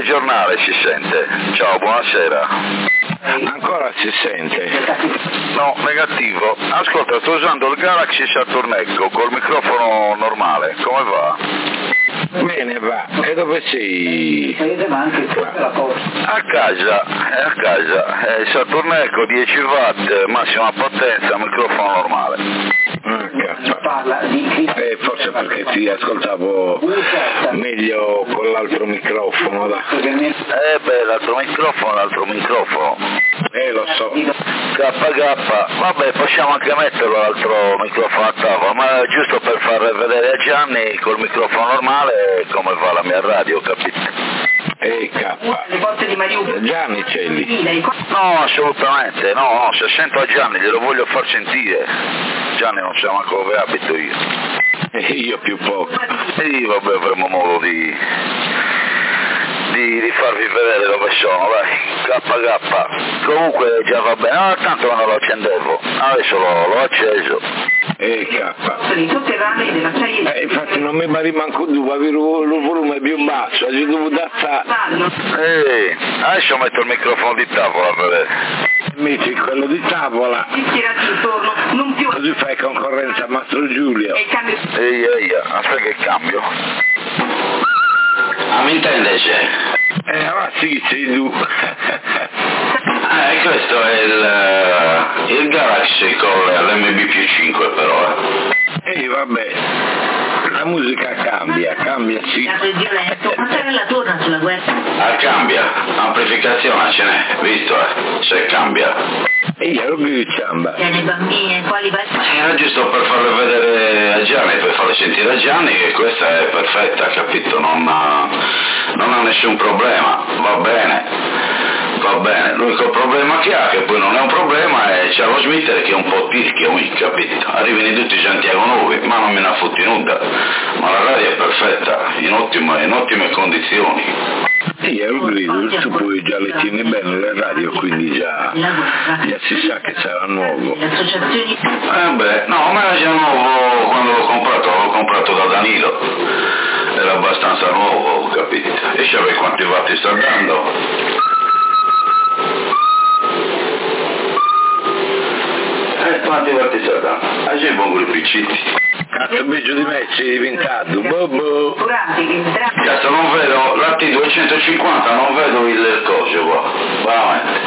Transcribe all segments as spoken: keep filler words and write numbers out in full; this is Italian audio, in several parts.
telegiornale si sente. Ciao, buonasera. Ancora si sente? No, negativo. Ascolta, sto usando il Galaxy Saturn Echo col microfono normale, come va? Bene, va. E dove sei? A casa, è a casa. È il Saturn Echo dieci watt, massima potenza, microfono normale. Eh, forse perché ti ascoltavo meglio con l'altro microfono. Da. Eh beh, l'altro microfono, l'altro microfono. Eh, lo so. K K, vabbè, possiamo anche metterlo l'altro microfono a tavola, ma giusto per far vedere a Gianni col microfono normale come va la mia radio, capito? E K. Gianni c'è lì? No, assolutamente, no, no, se sento a Gianni glielo voglio far sentire. Gianni non sa manco dove abito io. E io più poco. E io vabbè avremo modo di, di, di farvi vedere dove sono, dai. K K. Comunque già va bene, ah, tanto non lo accendevo, adesso l'ho, l'ho acceso. E K. Eh, infatti non mi pare manco tu, avevi il volume più basso, hai dovuto alzare. Eh, adesso metto il microfono di tavola per vedere. Metti quello di tavola. Così fai concorrenza a Mastro Giulio. Ehi, ehi, aspetta che cambio. Ah, mi intende c'è? Eh, ma sì, sei tu. Eh, questo è il, il Galaxy con l'M B più cinque però, eh. Ehi, vabbè, la musica cambia, cambia sì. Ah, cambia, amplificazione ce n'è, visto, eh, se cambia. E io ero più ciamba. Era giusto per farle vedere a Gianni, per farle sentire a Gianni che questa è perfetta, capito? Non ha, non ha nessun problema, va bene. Va bene, l'unico problema che ha, che poi non è un problema, è c'è lo Smith che è un po' tirchio, capito? Arrivano tutti Santiago Nuovi, ma non me ne ha fotti nulla, ma la radio è perfetta, in ottime, in ottime condizioni. Sì, è un grido, tu poi già le tieni bene le radio, quindi già, già si sa che sarà nuovo. Eh beh, no, ma era già nuovo quando l'ho comprato, l'ho comprato da Danilo, era abbastanza nuovo, capito? E sapete quanti watti sta dando? Eh, quanti watti sta dando? Ah, c'è buon piccini. Cazzo, peggio di me sei diventato, bobo. Cazzo, non vedo, la T duecentocinquanta, non vedo il coso qua, veramente.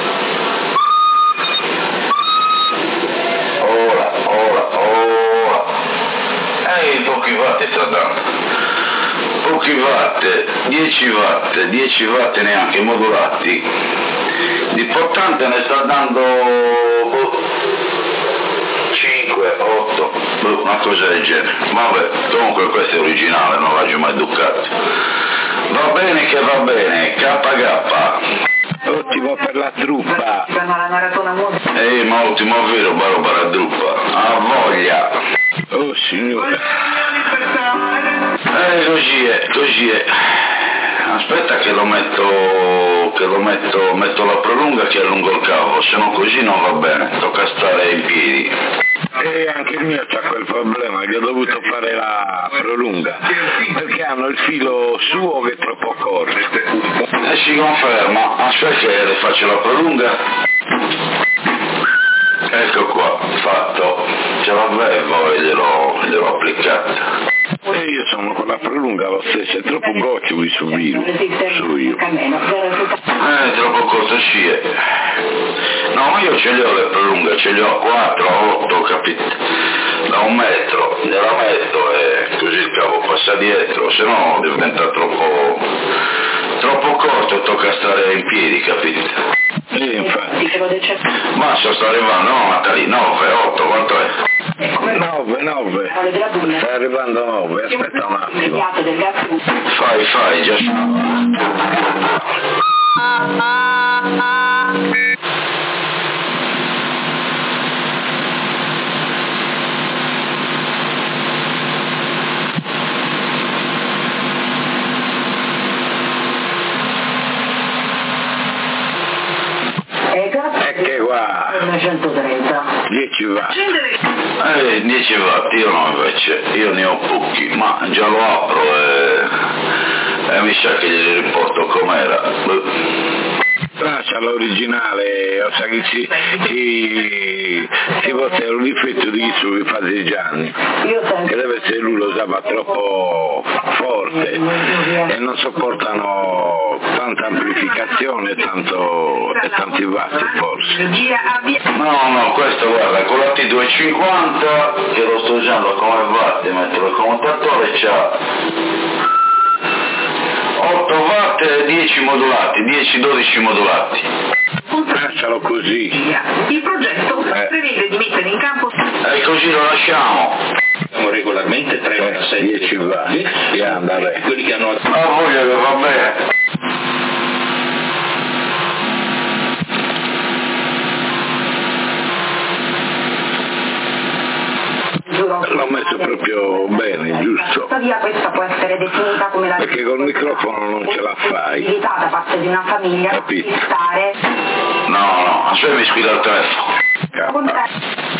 Ora, ora, ora. Eh, pochi watti sta dando. Pochi watt, dieci watt, dieci watt neanche modulati. L'importante ne sta dando boh, cinque, otto, boh, una cosa del genere. Vabbè, comunque questo è originale, non l'ho mai educato. Va bene che va bene, K K. Ottimo per la truppa. Ehi, ma ottimo vero, baro per la truppa. Ha voglia. Oh signore. Eh, così è, così è. Aspetta che lo metto, che lo metto, metto la prolunga che allungo il cavo, se no così non va bene, tocca stare in piedi. E anche il mio c'ha quel problema, gli ho dovuto fare la prolunga, perché hanno il filo suo che è troppo corto. E si conferma, aspetta che le faccio la prolunga. Ecco qua, fatto, ce l'avevo e gliel'ho, gliel'ho applicata. E io sono con la prolunga lo stesso, è troppo goccio su viru, su io. Eh, troppo corto sì è. No, ma io ce li ho le prolunghe, ce li ho a quattro, a otto, capito? Da un metro, gliela metto e così il cavo passa dietro, se no diventa troppo, troppo corto e tocca stare in piedi, capito? Sì, infatti. Ma se sto arrivando, no, Natali, nove, otto, quanto è? nove, nove. Sta arrivando nove, aspetta un attimo. Fai, fai, già. Ecco qua. dieci watt. Eh, dieci watt, io no invece, io ne ho pochi, ma già lo apro e E mi sa che gli riporto com'era. Lascia l'originale, o sa che si, si, si può essere un difetto di chi sui partigiani, che deve essere lui lo usava troppo forte e non sopportano tanta amplificazione e, tanto, e tanti vatti forse. No, no, questo guarda, con la T duecentocinquanta che lo sto usando come watt, metto il commutatore, c'ha otto watt e dieci modulati, dieci dodici modulati. Lascialo così. Il progetto eh. prevede di mettere in campo E così lo lasciamo. Abbiamo regolarmente tre Eh, dieci watt, sì, andare. quelli che hanno Ah, voglio che va bene. L'ho messo proprio bene, giusto? Tuttavia questa può essere definita come la Perché col microfono non ce la fai. possibilità da parte di una famiglia Capito. di stare No, no, aspetta mi squilla il telefono. con K.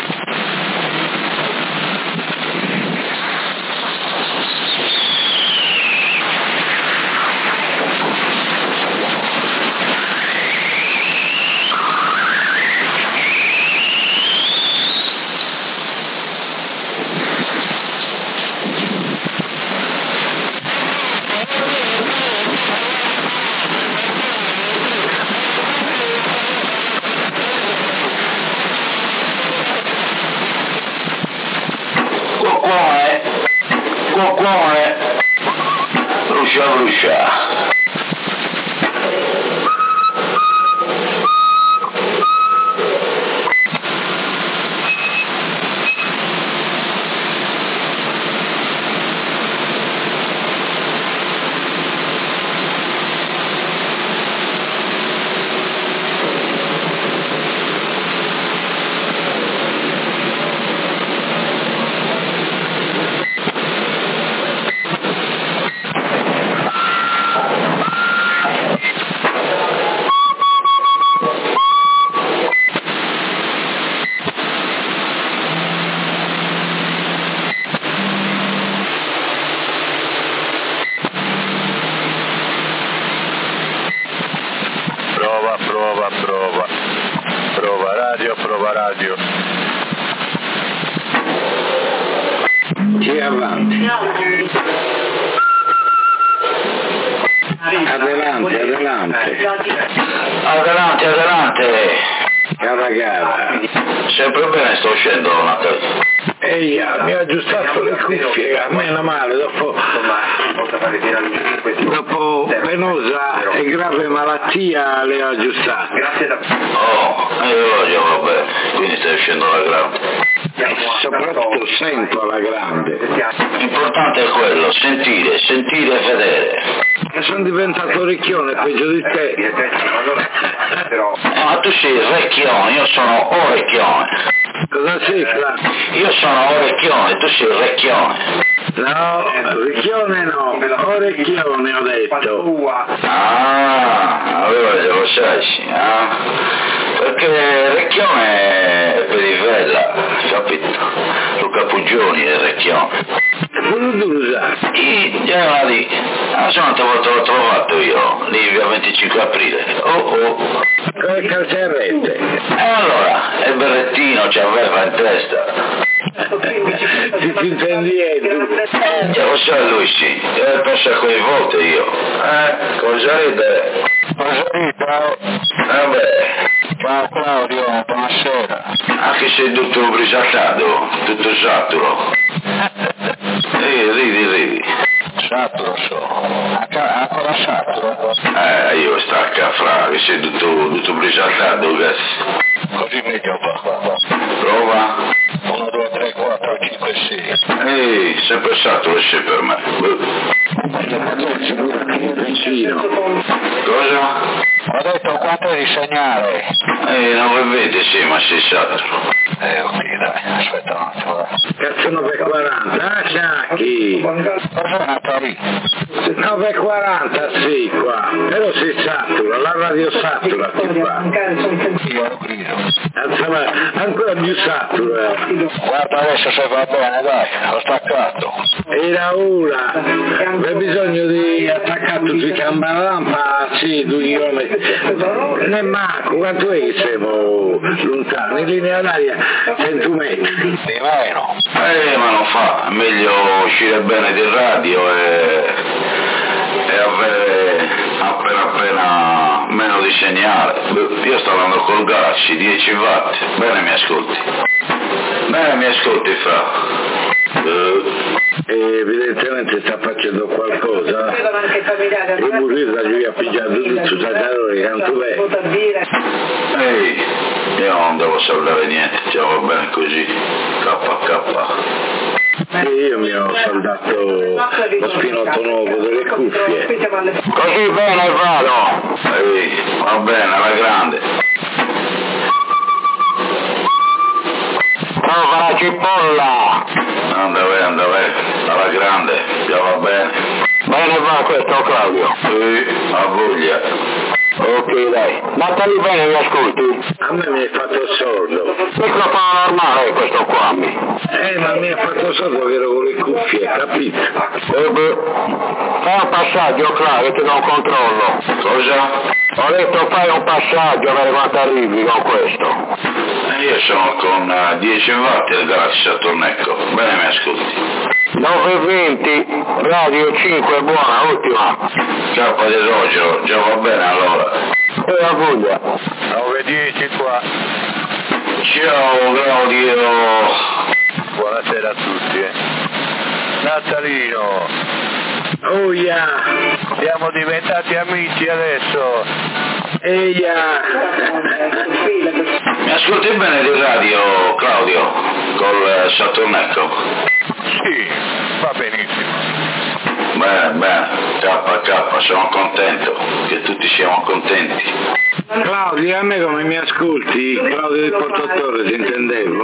Cuore, cuore, brucia brucia. Prova, prova, prova. Prova radio, prova radio. Sì, avanti. Adelante, adelante. Adelante, adelante. Cara gara. Sempre bene, sto uscendo Natalia. Ehi, mi ha aggiustato le cuffie, a meno male, dopo, dopo penosa e grave malattia le ho aggiustate. Oh, io voglio, va bene, quindi stai uscendo alla grande. Soprattutto sento alla grande. L'importante è quello, sentire, sentire e vedere. E sono diventato orecchione, peggio di te. Eh, ma tu sei recchione, io sono orecchione. Cosa sei, Fra? Io sono orecchione, tu sei recchione. No, orecchione no, orecchione ho detto. Ah, allora lo sai, sì, ah? Perché recchione è per il Vella, capito? Luca Puggioni è recchione. Quello devo usare. I, eh, lì, la solita volta l'ho trovato io, lì via venticinque aprile. Oh oh. Con le calzarrette. E allora, il berrettino ci aveva in testa. Ti si intendiendo. Eh, lo sai lui sì, eh, pensa coinvolto io. Eh, cosa ride? Cosa ride? Eh beh. Ciao Claudio, buonasera. Anche se è tutto brisacato, tutto saturo. Eh, ridi, ridi. Saturo so. Ancora saturo? Eh, io stacca fra, che sei tutto, tutto brisacato, cazzo. Così meglio va. Prova. uno, due, tre, quattro, cinque, sei. Ehi, sempre saturo sei per me. Vicino. Cosa? Ho detto quanto è di segnale? Eh, nove e venti sì, ma si sa. Eh, ok, dai, aspetta un attimo. Cazzo nove e quaranta, ah Sciacchi! Cosa è nata lì? nove e quaranta sì qua, però si satura, la radio satura qui qua. Io lo grido. Insomma, ancora più satura. Guarda adesso se va bene, dai, ho staccato. Era una, c'è bisogno di attaccare tutti i cambalampa, sì, due chilometri. Ne manco, quanto è che siamo lontani? In linea d'aria cento metri. Di meno. Eh, ma non fa, è meglio uscire bene di radio e, e avere appena appena meno di segnale. Io sto andando col Galaxy, dieci watt, bene mi ascolti? Bene mi ascolti fra? Uh. E evidentemente sta facendo qualcosa. E Murrita gli ha pigliato tutto sul calore, tanto bene. Ehi, io non devo sapere niente, già va bene così, K K. E io mi ho saldato lo spinotto nuovo delle cuffie. Così bene vado. Ehi, va bene, alla grande. Prova la cipolla. Andave, andave, alla grande, già va bene. Bene va questo Claudio. Sì, a voglia. Ok dai, battali bene, mi ascolti? A me mi hai fatto sordo. Microfono normale questo qua. Eh, ma mi ha fatto sordo che ero con le cuffie, capito? Eh beh, fai un passaggio Claudio, ti do un controllo. Cosa? Ho detto fai un passaggio per quanto arrivi con questo. Io sono con uh, dieci watt del Galaxy Saturnecco, bene mi ascolti? nove e venti, radio cinque, buona, ultima. K di Rogero, già va bene allora. E la voglia. nove e dieci qua. Ciao Claudio. Buonasera a tutti. Eh. Natalino. Oh yeah. Siamo diventati amici adesso. Eia. Mi ascolti bene di radio, Claudio, col Saturnecco? Sì, va benissimo. Bene, bene, K K, sono contento che tutti siamo contenti. Claudio, a me come mi ascolti? Claudio del Portatore, si intendevo.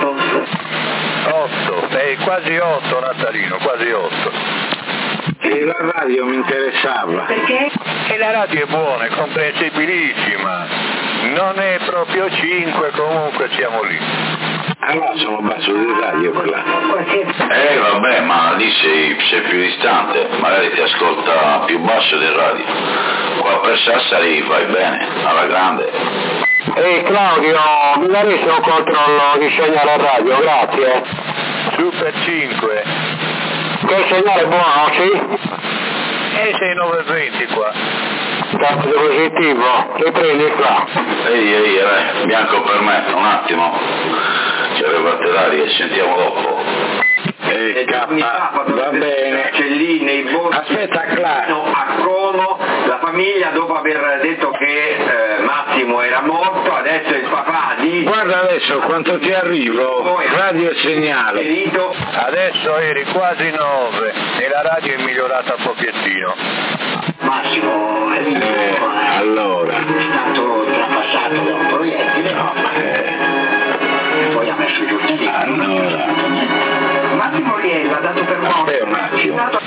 otto, sei quasi otto Natalino, quasi otto. E la radio mi interessava. Perché? E la radio è buona, è comprensibilissima. Non è proprio cinque, comunque siamo lì. Allora sono basso di radio qua. Eh vabbè, ma lì sei, sei più distante, magari ti ascolta più basso del radio. Qua per Sassari vai bene, alla grande. Ehi Claudio, mi daresti un controllo di segnale radio, grazie. Super cinque. Che segnale buono, sì? E sei nove e venti qua. Tanto positivo, li prendi qua. Ehi, ehi, eh, bianco per me, un attimo. Ci arrivate l'aria e sentiamo dopo. E K, va bene. Lì nei boschi. Aspetta, Claudio. A Como, la famiglia dopo aver detto che eh, Massimo era morto, adesso il papà dice... Guarda adesso quanto ti arrivo, radio e segnale. Adesso eri quasi nove e la radio è migliorata un pochettino. Massimo è vivo, Eh, allora. è stato trapassato da un proiettile, no? Eh, E poi ha messo giù il tiro. allora. Massimo Riello ha dato per morto. Aspetta un attimo.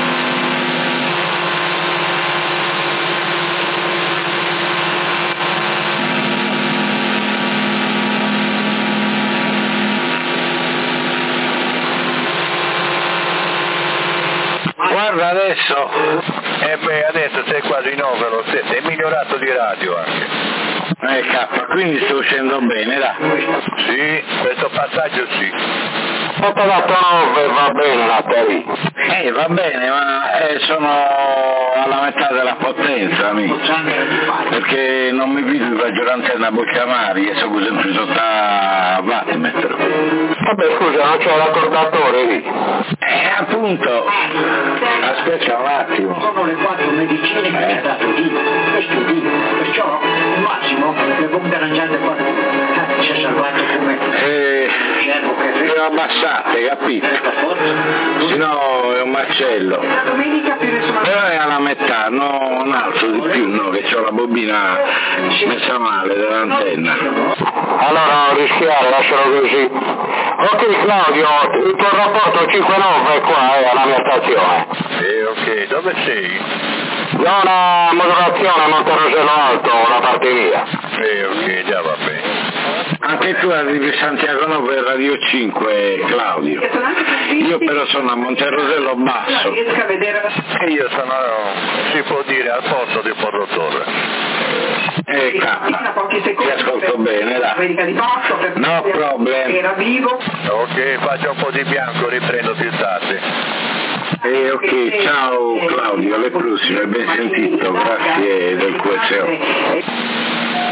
Guarda adesso, e eh beh adesso sei quasi nove lo stesso, è migliorato di radio anche. Eh K, quindi sto uscendo bene, dai. Sì, questo passaggio sì. Ho dato nove, va bene la Terry. Eh va bene, ma eh, sono alla metà della potenza, amici. Perché non mi vedo il raggio l'antenna a Boccamari e sono sempre sotto a wattmetro. Vabbè scusa, non c'è l'accordatore lì. Eh appunto. Aspetta un attimo. Sono le quattro medicine che mi ha dato Dio, questo Dio, perciò il Massimo le bombe arrangiate qua si è salvato come Eh, cervo che lo abbassate, capito? Se no è un macello. Però è alla metà, no, un altro di più, no, che c'ho la bobina messa male dell'antenna. Allora non rischiare, lascialo così. Ok Claudio, il tuo rapporto cinque nove è qua, è alla mia stazione. Sì, ok, dove sei? Zona modulazione Monterosello Alto, la parte via. Sì, ok, già va bene. Anche tu arrivi a Santiago per Radio cinque, Claudio. Io però sono a Monterosello Basso. E io sono, si può dire, al porto di Porto Torre. Eh, cappa, ti ascolto bene, dai. No problem. Ok, faccio un po' di bianco, riprendo più tardi. Eh, ok, ciao Claudio, alle prossime, ben sentito, grazie del Q S O.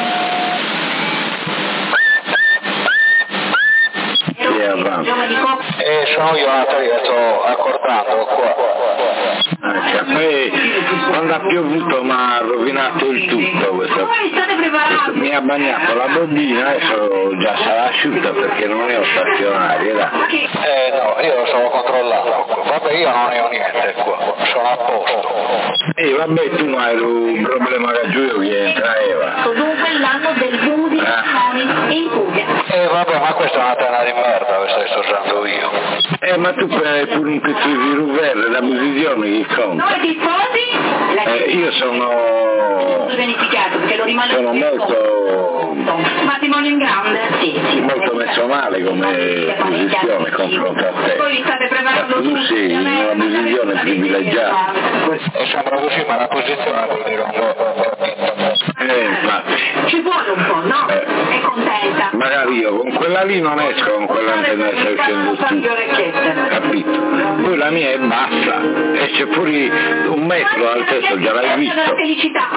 Eh, sono io Natalia, sto accordando qua. Ah, poi quando ha piovuto mi ha rovinato il tutto questo. questo mi ha bagnato la bobina, adesso già sarà asciutta perché non è stazionaria, dai. Eh no, io lo stavo controllando, vabbè io non ne ho niente qua, sono a posto. E eh, vabbè tu non hai un problema che Giulio che entra Eva. Dunque l'anno del boom di ah. in Puglia. Eh vabbè, ma questa è una tena di merda, questa che sto usando io. Eh ma tu hai pure un pezzo di ruvere da posizione che conta. Noi ti sposi? Eh, io sono sono molto matrimonio in grande? Sì, sì. Molto messo male come posizione confronto a te. Poi vi state preparando tu sei in una posizione privilegiata. E sembra così, ma la posizione vuol dire un po'. Eh infatti. Ci vuole un po', no? Eh. È contenta. Magari io con quella lì non esco, con quell'antenna stai uscendo tu. Capito? Poi la mia è bassa, esce fuori un metro al testo, già l'hai visto. Felicità.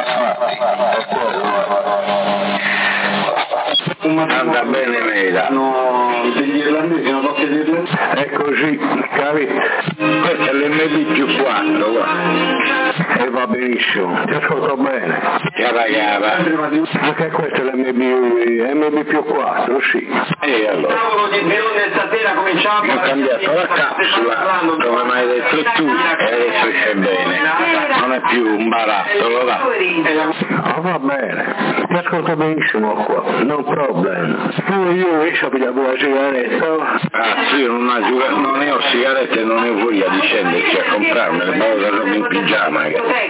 Anda bene Meda. No, degli irlandesi non posso dirlo? È così, capito? Questo è l'M B più quattro, guarda. E va benissimo, ti ascolto bene. Cara cara. Anche questo è l'M B, M B più quattro, sì. E allora? Stasera cominciamo. Ho cambiato la capsula, come mi hai detto tu, e adesso esce bene. Non è più un barattolo, va. Oh, va bene, ti ascolto benissimo qua, no problem. Poi io riesco a pigliare la sigaretta. Ah sì, non, ha giugato, non ne ho sigarette e non ne ho voglia di scenderci a comprarmele, ma ora sono in pigiama.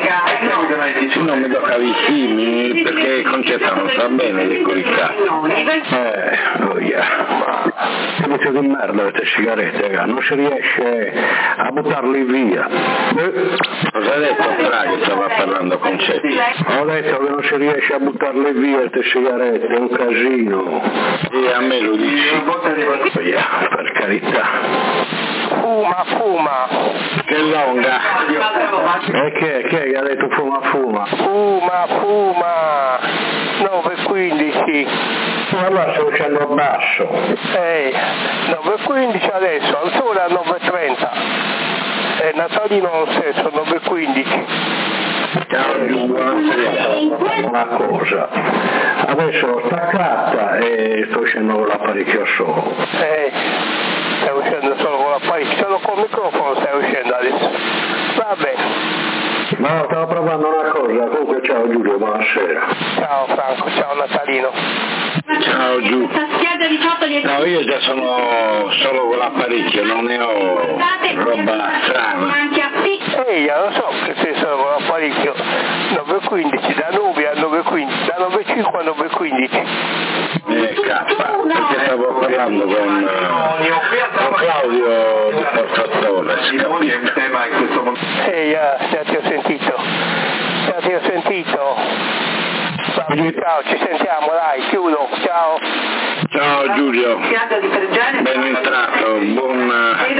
Se no mi tocca vestirmi perché il concetto non sta bene le coricate. Eh, oh yeah. Che pezzo di merda queste sigarette, raga, non si riesce a buttarli via. Eh, cosa hai detto Tra che stava parlando concetti? Ho detto che non si riesce a buttarle via queste sigarette, è un casino. E a me lo dici? Oh yeah, per carità. Fuma, fuma. Che longa. E che, che ha detto fuma, fuma? Fuma, fuma. nove quindici. Allora sto uscendo basso. Eh, nove quindici adesso, ancora nove trenta. E Natalino lo stesso, nove quindici. Ciao Giù, buonasera. Una cosa, adesso ho staccata e sto uscendo con l'apparecchio solo. Eh, stai uscendo solo con l'apparecchio, solo col microfono stai uscendo adesso. Va bene. No, stavo provando una cosa, comunque ciao Giulio, buonasera. Ciao Franco, ciao Natalino. Ciao Giù. No, io già sono solo con l'apparecchio, non ne ho roba strana. Ehi, io lo so che sei solo con l'apparecchio. nove quindici, da nove a nove quindici, da nove cinque a nove quindici. Eh, cappa, perché stavo parlando con, con Claudio di Porto Torres, capito? Ehi, già ti ho sentito, già ti ho sentito. Ciao, ci sentiamo, dai, chiudo, ciao. Ciao Giulio, ben entrato, buon,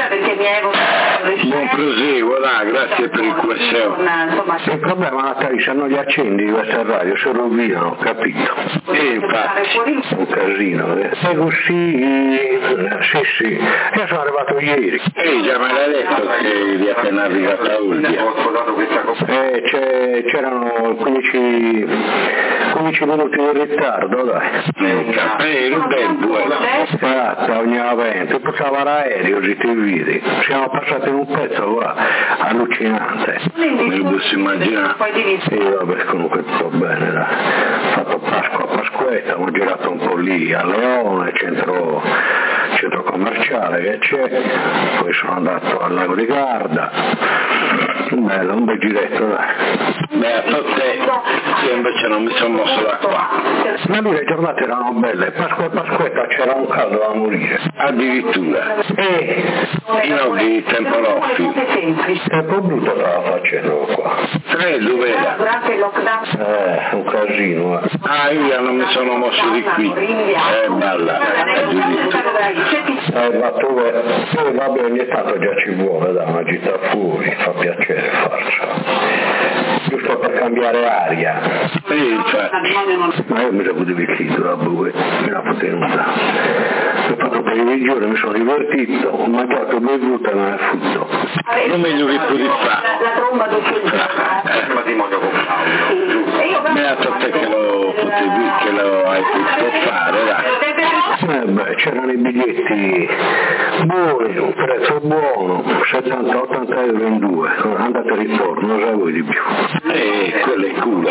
buon proseguo, dai, grazie per il Q S O. Il problema Natalia, se non li accendi questa radio, se lo rovino, capito? E infatti, un casino, eh. E così, sì sì, io sono arrivato ieri. E già me l'hai detto che eri appena arrivato a Ulbia. Eh, c'erano quindici quindici minuti di ritardo, dai. Eh, il tempo, eh. Grazie, ogni avvento, passava l'aereo, si ti vedi. Siamo passati in un pezzo qua, allucinante. Me lo posso immaginare. Sì, vabbè, comunque tutto bene, dai. Ho fatto Pasqua a Pasquetta, ho girato un po' lì a Leone, centro, centro commerciale che c'è, poi sono andato al lago di Garda. Bello, un bel giretto, dai. Beh, a te, io invece non mi sono mosso da qua. Ma lì le giornate erano belle, Pasqua e Pasquetta c'era un caldo da morire. Addirittura. E io di tempo roffi. Tempo brutto stava facendo qua. Tre, dov'era? Eh, un casino, eh. Ah, io non mi sono mosso di qui. Eh, balla, addirittura. Eh, ma tu, eh, vabbè, ogni tanto già ci vuole da una gita fuori, fa piacere farci. Giusto per cambiare aria. Sì, infatti. Ma io mi la potevi chiedere, me la potenuta. Ho fatto per i giorni, mi sono divertito, ho mangiato due frutta e me ne futto. Non meglio che puoi fare. La tromba Il matrimonio con Claudio. Beato te che lo potevi, che lo hai potuto fare, dai. Eh beh, c'erano i biglietti buoni, un prezzo buono, settanta ottanta euro in due, andate e ritorno, non sapevo di più. Eh, quello è culo.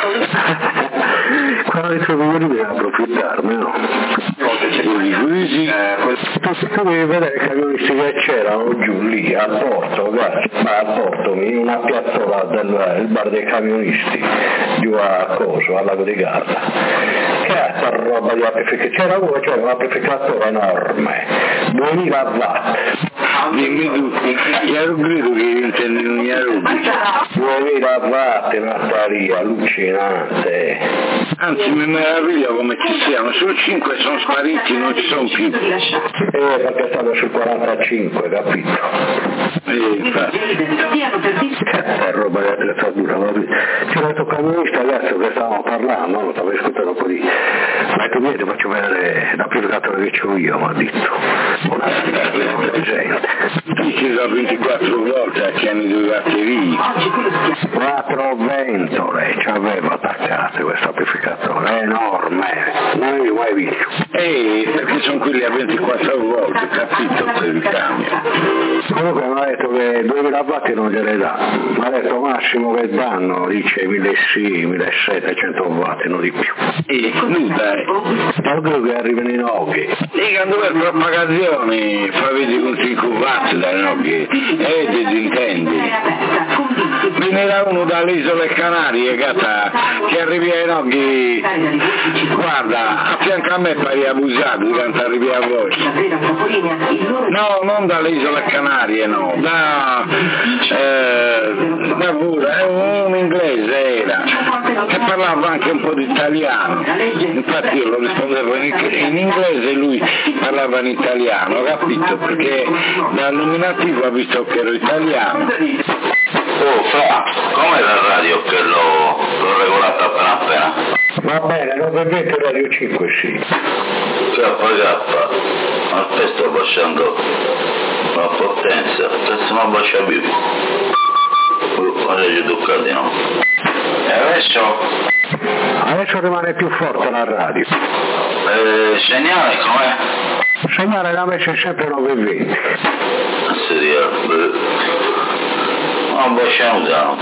Quando ho detto che io devo approfittarne, no? Sì, Tu, tu devi vedere i camionisti che c'erano giù lì al porto, guarda, ma al porto, in una piazzola del bar dei camionisti, giù a Coso, al lago di Garda. Che è questa roba di amplificatore? C'era uno, c'era un amplificatore enorme, duemila watt. Dimmi tu, io credo che intendi un Yarubi. duemila watt, Natalia, allucinante. Anzi, mi meraviglio come ci siano, su cinque sono spariti, non ci sono più. Eh, perché stanno sul quarantacinque, capito? Eh, infatti. Che roba di attrezzatura, c'era questo camionista adesso che stavamo parlando, non stavo ascoltando un po' di... Ma tu vieni, faccio vedere l'amplificatore che c'ho io, mi ha detto. Presente. Dici da ventiquattro volte a che hanno due batterie. Quattro ventole ci aveva attaccate questo amplificatore, è enorme, non l'ho mai visto. Eh, perché sono quelli a ventiquattro volte, capito, per il cambio. Comunque mi ha detto che duemila watt non gliele dà, mi ha detto massimo che danno, dice millesettecento, millesettecento watt, non di più. E nu dai. Ma credo che arrivano i noghi. Dica due propagazioni, fa vedi con cinque watt dai noghi, e ti intendi. Venirà uno dalle isole Canarie, gata, che arrivi ai noghi, guarda, a fianco a me pari abusato quando arrivi a voi. No, non dalle isole Canarie, no, da, eh, da pure, un inglese era, che parlava anche un po' di italiano, infatti io lo rispondevo in, in inglese e lui parlava in italiano, capito? Perché dal nominativo ha visto che ero italiano. Oh Fra, com'è la radio che l'ho, l'ho regolata appena appena? Va bene, nove venti Radio cinque, sì. K K, ma te sto baciando la potenza, adesso non bacia più. Ora ci tocca di no. E adesso? Adesso rimane più forte la radio. Eh, segnale com'è? Segnale la messa sempre nove venti. Seria, beh. Non baciamo già.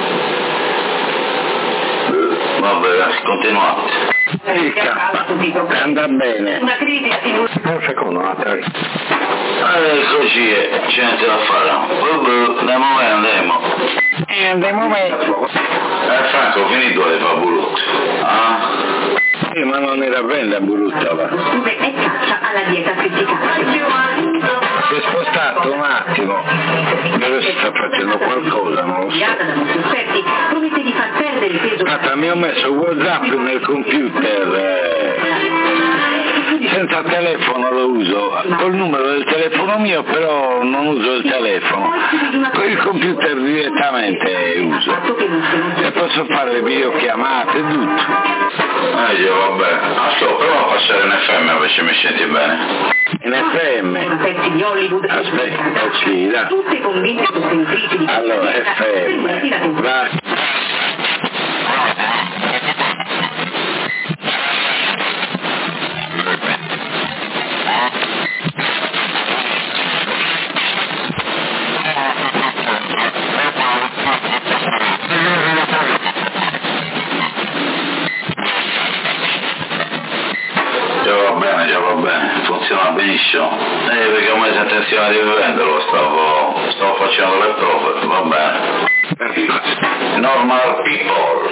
Vabbè, continuate. Il K, andrà bene. Un secondo, Natalia. Eh, così è, c'è niente da fare. Vabbè, andiamo bene, andiamo. E andiamo bene. Eh, Franco, finito le fa brutto. Ah? Sì, ma non era bella brutta, va. E caccia alla dieta criticata. Si è spostato un attimo, dove si sta facendo qualcosa, non lo so. Promette di far perdere peso. Aspetta, mi ho messo WhatsApp nel computer, eh, senza telefono lo uso, col numero del telefono mio però non uso il telefono, con il computer direttamente uso e posso fare le videochiamate e tutto. Eh, io vabbè, ascolta, prova a passare in F M perché mi senti bene. In F M? Pezzi di Hollywood. Aspetta, eh sì, dai. Tutte convinte sostenitrici di allora, F M, vai. benissimo, va benissimo. Eh, perché ho messo intenzione di venderlo, stavo, stavo facendo le prove, va bene. Normal people.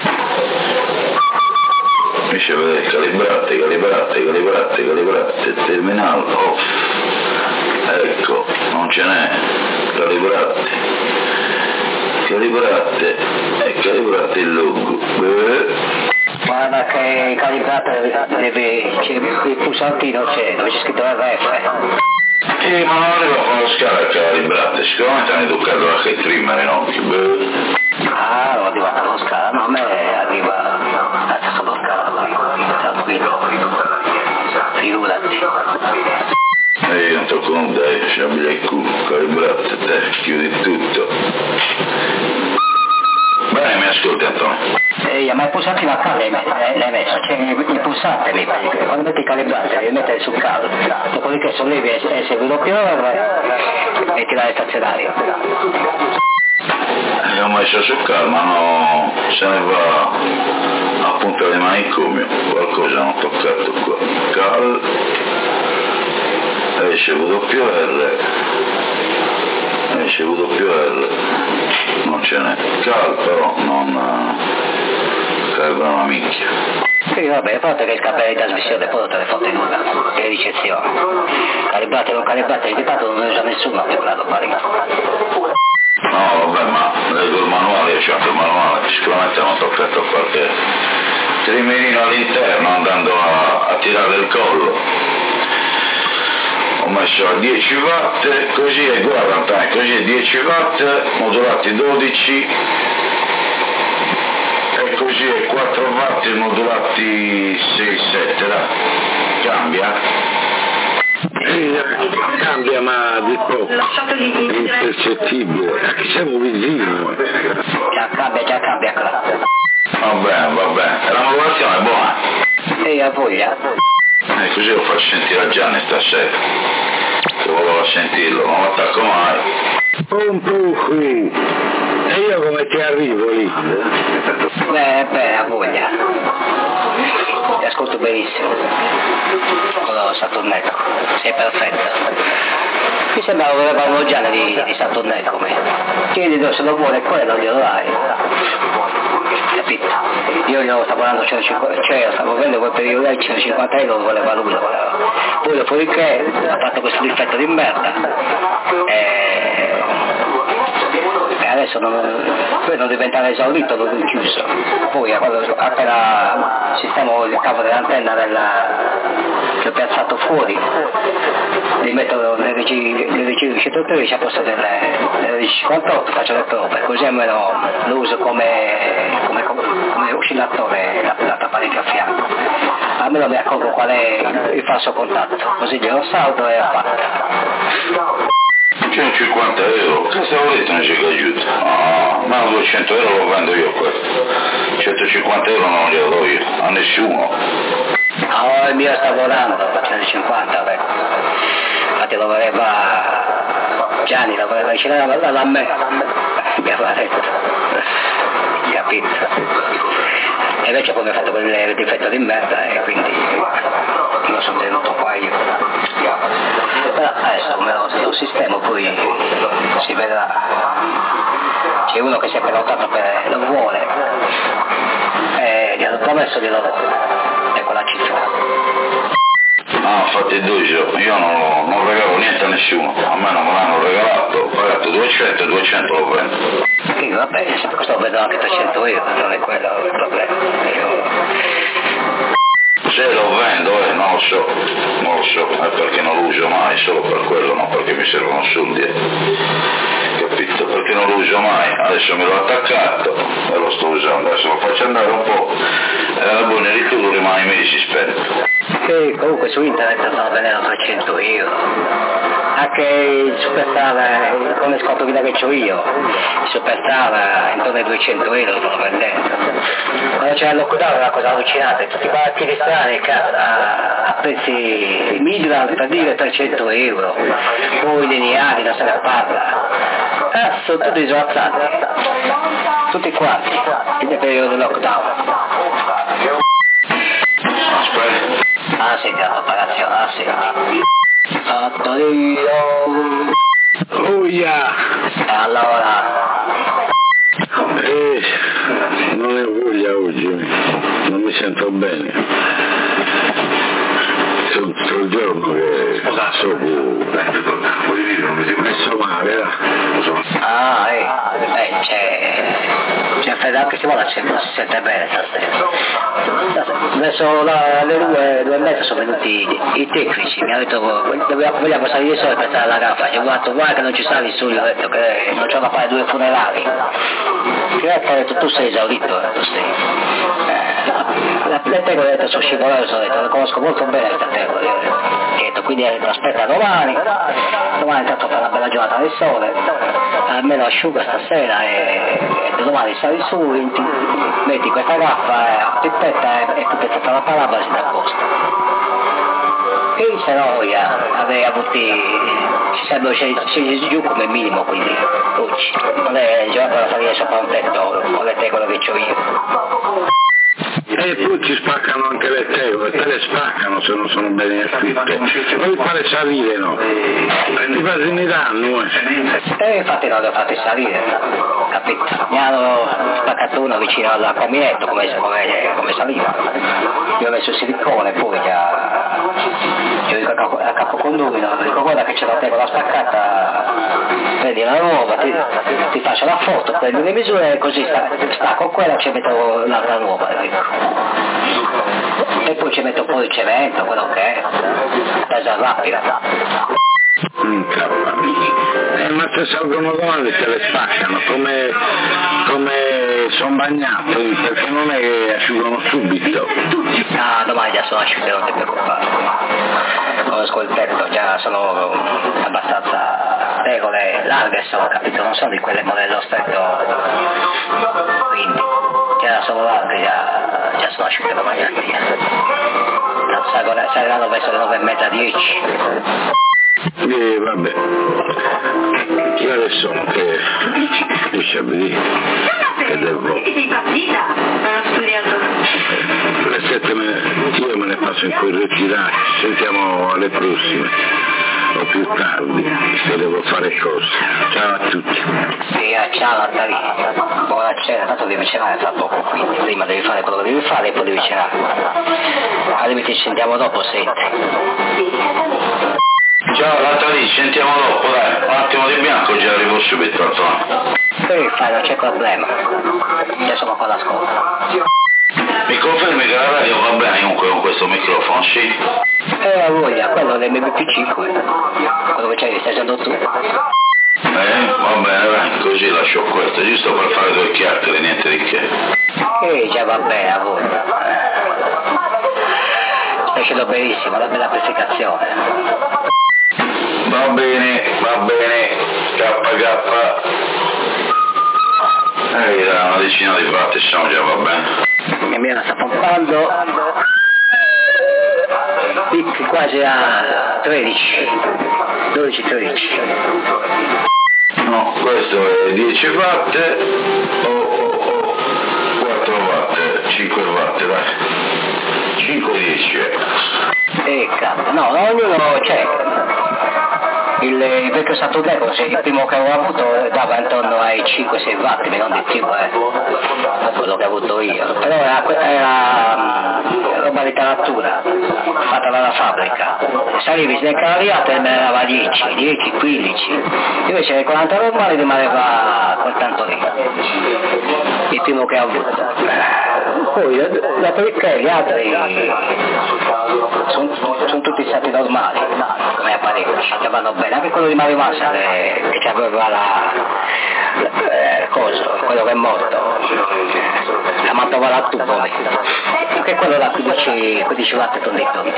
Dice, vedete, calibrate, calibrate, calibrate, calibrate, terminal off. Ecco, non ce n'è, calibrate, calibrate e calibrate il logo. Beh. Guarda che calibrate deve, c'è il pulsantino c'è, dove c'è scritto R F. Sì, ma non arriva con lo scala a calibrate, sicuramente hanno educato anche il trimmer in occhio. Beh. Ah, non arriva con lo scala, no, a me arriva senza lo scala, tranquillo, figurati. E io non tocco un dai, sciabile il culo, calibrate, te, chiudi tutto. Bene, mi ascolti Antonio. Ehi, ma i pulsanti a caso l'hai messo, c'è il pulsante lì, quando metti il calibrante devi mettere sul cavo, dopodiché sollevi S W R e ti dai stazionario. Io ho messo sul cavo, ma no, se ne va a punta di manicomio, qualcosa non ho toccato qua. Cal, S W R, S W R, non ce n'è. Cal però non serve una minchia. Sì, vabbè, fatto che il capo di trasmissione poi non te le fotte nulla, che ricezione. Calibrate o calibrate, il ripeto non usa nessuno per quella roba lì. No, vabbè, ma leggo il manuale, io c'ho anche il manuale, sicuramente non ho toccato qualche trimerino all'interno andando a, a tirare il collo. Ho messo a dieci watt, così è, guarda, così è dieci watt, modulati dodici, e così è quattro watt modulati sei sette, dai. Cambia? Eh, cambia ma di poco, è impercettibile, anche siamo vicini. Già cambia, già cambia qua. Va bene, va bene, e la modulazione è buona? Ehi, a voglia. E così lo faccio sentire a Gianni stasera, che volevo sentirlo, non lo attacco mai. Un po' qui, e io come ti arrivo lì? Beh, beh, a voglia. Ti ascolto benissimo. Con lo Saturnetto, sei perfetto. Mi sembra che volevamo già di, di Saturnetto come. Chiedilo se lo vuole quello, glielo dai. Capito? Io glielo stavo dando centocinquanta, cioè stavo vendendo quel periodo del centocinquanta euro, lo voleva lui, lo voleva. Poi dopodiché ha fatto questo difetto di merda. E... e adesso non, poi non diventare esaurito, l'ho chiuso. Poi quando appena sistemo il cavo dell'antenna della, che ho piazzato fuori, li metto nelle ricevute centotredici a posto delle, delle cinquantotto, faccio le prove, così almeno lo uso come, come, come oscillatore la, la tappanica a fianco. Almeno mi accorgo qual è il, il falso contatto, così glielo saldo e è fatta. centocinquanta euro, che se volete non c'è che aiuto? No, ma duecento euro lo vendo io questo, centocinquanta euro non glielo do io, a nessuno. No, il mio sta volando, centocinquanta, beh. Infatti lo voleva Gianni, lo voleva vicino da me, mi aveva detto, capito? E invece poi mi ha fatto quel difetto di merda e quindi lo sono tenuto qua io. Però adesso come lo, lo sistema poi si vedrà. C'è uno che si è prenotato per lo vuole e gli hanno promesso glielo do, e quella cifra. No, infatti Duccio, io non, non regalo niente a nessuno, a me non me l'hanno regalato, ho pagato duecento e duecento lo prendo. Sì, vabbè, sto vedendo anche trecento euro, non è quello il problema. Io... Se lo vendo, eh, non lo so, non lo so, è perché non lo uso mai, solo per quello, non perché mi servono soldi, capito? Perché non lo uso mai, adesso me l'ho attaccato e lo sto usando, adesso lo faccio andare un po', e la buona ritiro rimane mesi spento. Sì, comunque su internet stanno vendendo trecento euro, anche il Superstar, come sconto che c'ho io, il Superstar intorno ai duecento euro stanno vendendo. Quando c'era il lockdown era una cosa allucinante, tutti i baratti strani a, a prezzi Midland per dire trecento euro, poi lineari non se ne parla, eh, sono tutti svazzati, tutti quanti nel periodo del lockdown. Aspetta. Ah sì, la propagazione, ah sì. Fattorino. Uia! E allora? Eh, non è voglia oggi, non mi sento bene. È un tutto il giorno che sono messo male, là. Ah, eh, eh c'è... c'è Fede anche se vuole non si sente bene stasera. Adesso là, alle due, due e mezza sono venuti i, i tecnici, mi hanno detto vogliamo, vogliamo salire solo per stare alla gaffa. Gli ho detto guarda che non ci sali su, gli ho detto che non c'ho da fare due funerali. Che ha detto tu sei esaurito, eh, tu sei. Eh, la, le tegole ho detto sono scivolate, ho detto le conosco molto bene queste tegole. Ho detto quindi aspetta domani, domani tanto fa una bella giornata del sole, almeno asciuga stasera e, e domani sali su, metti, metti questa gaffa, pippetta e, e pippetta la palabra si dà a posto. E se no io avrei avuto, ci sarebbero scesi giù come minimo quindi oggi, non è giocato da salire sopra un tetto con le tegole che ho io. E poi ci spaccano anche le tegole, te le spaccano se non sono bene scritte. Poi fare salire no, i pasini danno. E infatti non le ho fatte salire, capito? Mi hanno spaccato uno vicino al caminetto come, come, come saliva. Io ho messo il silicone poi già. Io dico a capocondumino, dico guarda che c'è la tegola spaccata, prendi la nuova, ti, ti faccio la foto, prendi le misure e così stacco quella e ci metto l'altra nuova. Dico. E poi ci metto un po' di cemento, quello che è, presa rapida. Mm, eh, ma se salgono domani se le spaccano, come, come sono bagnato, perché non è che asciugano subito. Ah, domani già sono asciutte, non ti preoccupare. Conosco il tetto, già sono abbastanza regole larghe, sono, capito? Non sono di quelle modello stretto, quindi già sono larghe, già, già sono asciutte domani mattina. Saranno verso le nove e mezza, dieci. Eh, vabbè, io adesso che riesci a vedere che devo le sette me, io me ne passo in quel ritirato, sentiamo alle prossime o più tardi se devo fare cose. Ciao a tutti. Sì, ciao Natale, buona cena, tanto devi cenare tra poco, quindi prima devi fare quello che devi fare e poi devi cenare. Al limite ci sentiamo dopo, senti. Ciao Natale, ci sentiamo dopo, dai, un attimo di bianco già arrivo subito, insomma. Sì, fai, non c'è problema. Io sono qua all'ascolto. Mi confermi che la radio va bene comunque con questo microfono, sì? Eh, voglia, quello dell'emme pi cinque, quello che c'hai, stai usando tu. Eh, va bene, dai, così lascio questo, giusto per fare due chiacchiere, niente di che. Eh, già va bene, a voi. Stai uscendo benissimo, una bella amplificazione. Va bene, va bene, K K. Eh, dai, una decina di batte siamo già, va bene. Mia mia la sta pompando. Picchi quasi a tredici, dodici tredici. No, questo è dieci watt o, o, o quattro watt, cinque watt, dai. cinque dieci, ecco. E cazzo, no, ognuno c'è. Il, il vecchio Saturneco, il primo che avevo avuto dava intorno ai cinque sei watt, ma non di più, eh. Quello che ho avuto io. Però era, era roba di taratura, fatta dalla fabbrica. Salivi nel cavaliato e me ne dava dieci, dieci, quindici. Invece nel quaranta normale rimaneva quel tanto lì. Il primo che ho avuto. Poi, dopodiché gli altri sono son tutti stati normali, come apparecchi, che vanno bene. Anche quello di Mario Massa che, che aveva la, la eh, cosa, quello che è morto, la mantova la tubo, anche quello da quindici watt conditori.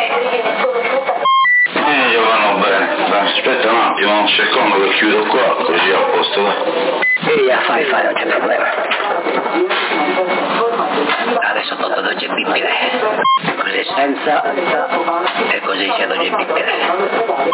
Eh, già vanno bene, dai, aspetta un attimo, un secondo che chiudo qua, così a posto, dai. Sì, fai, fai, non c'è problema. Adesso tolto due gebibile, così senza e così c'è due gebibile.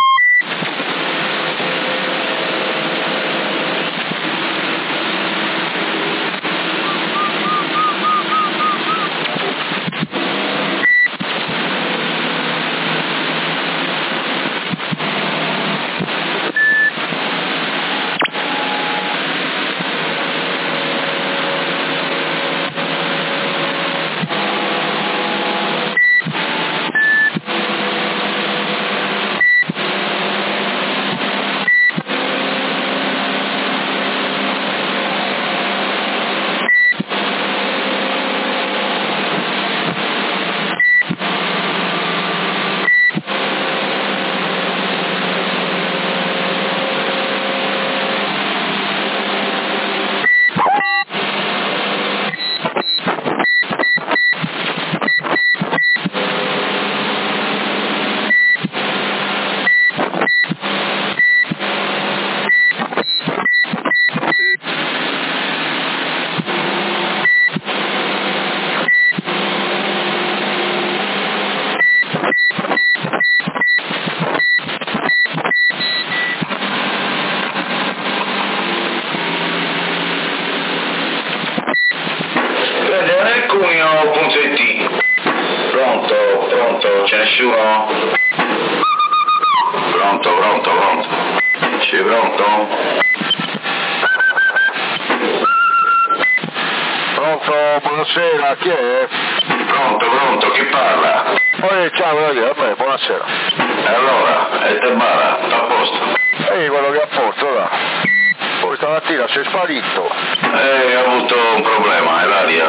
Pronto? Pronto, buonasera, chi è? Pronto, pronto, chi parla? Poi ciao, vabbè, buonasera. E allora, e te bara, sta a posto? Ehi, quello che è a posto, là. Poi stamattina sei sparito. Eh, ho avuto un problema, l'aria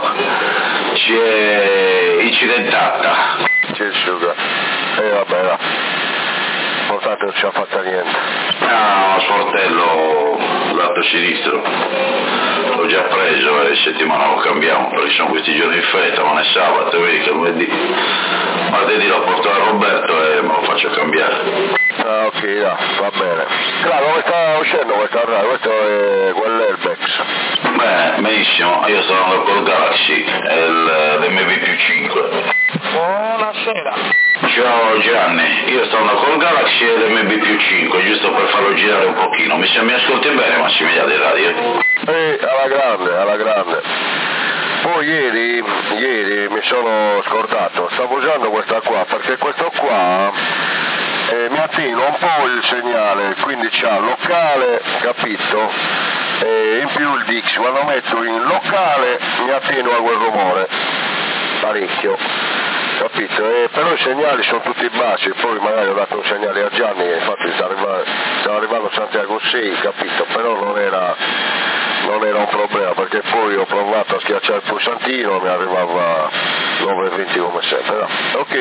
ci è incidentata. Che sciuga. E vabbè, va. L'importante non ci ha fatta niente. Ah, uno sportello lato sinistro. L'ho già preso e settimana lo cambiamo, perché sono questi giorni in festa, non è sabato, vedi che lunedì. Martedì lo porto a Roberto e me lo faccio cambiare. Ah, ok, no, va bene. Claro, come sta uscendo questa radio? Questo è quell'Airbags. Beh, benissimo, io sto andando col Galaxy, è l'M V più cinque. Buonasera. Ciao Gianni, io sto andando col Galaxy e l'M V più cinque, giusto per farlo girare un pochino. Mi, mi ascolti bene Massimiliano di radio? Eh, alla grande, alla grande. Poi ieri, ieri mi sono scordato, stavo usando questa qua, perché questo qua eh, mi attenua un po' il segnale, quindi c'ha locale, capito? E in più il Dix, quando metto in locale mi attenua quel rumore, parecchio, capito? E però i segnali sono tutti bassi, poi magari ho dato un segnale a Gianni, infatti stava arrivando, stava arrivando Santiago sei, capito? Però non era, non era un problema, perché poi ho provato a schiacciare il pulsantino, mi arrivava nove e venti come sempre, no? Ok.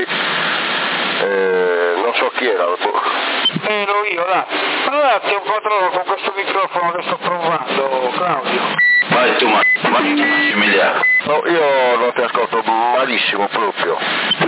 Eh, non so chi era. Ero io, là. Allora ti ho controllo con questo microfono che sto provando, Claudio. Vai tu, ma, vai tu Massimiliano. No, io non ti ascolto malissimo proprio.